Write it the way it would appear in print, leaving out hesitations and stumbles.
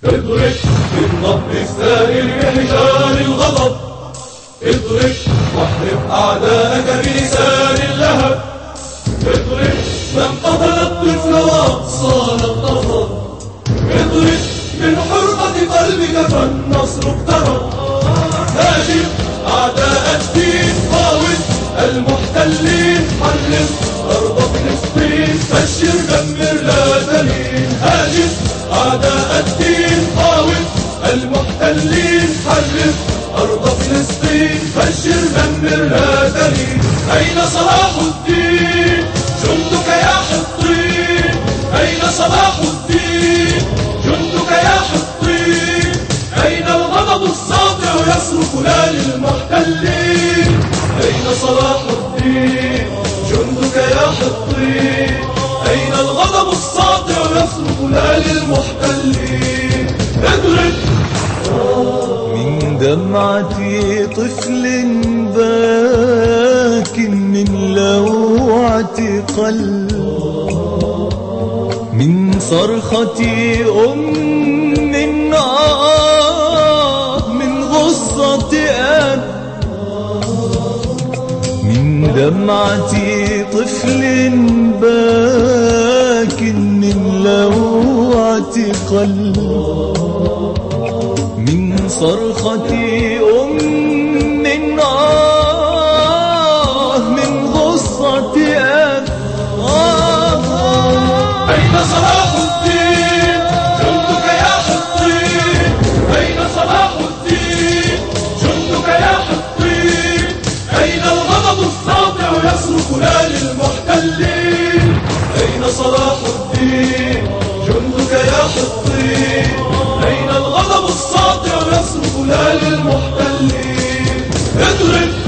اضرب بالنبض السائل بحجار الغضب، اضرب واحرق أعداءك بلسان اللهب، اضرب من قتل الطفل وأطفال الطفل، اضرب من حرقة قلبك فالنصر اقترب، هاجم أعداء الدين، قاوم المحتلين، حرر أرض فلسطين، فشر دمر لا تلين، هاجم أعداء الدين، قاوم المحتلين، حرر أرض فلسطين، فشر دمر لا تلين. أين صلاح الدين جندك يا حطين، أين صلاح الدين جندك يا حطين، أين الغضب الساطع يصرخ لا للمحتلين، أين صلاح الدين جندك يا حطين، أين الغضب الساطع يصرخ لا للمحتلين. اضرب من دمعة طفل باك، من لوعة قلب، من صرخة من غصة أب، من دمعة طفل باك، من لوعة قلب، من صرخة من غصة أب. أين صلاح الدين جندك يا حطين، أين صلاح الدين جندك يا حطين، أين الغضب الساطع يصرخ لا للمحتلين، أين صلاح الدين جندك يا حطين، أين الغضب الساطع يصرخ لا للمحتلين. اضرب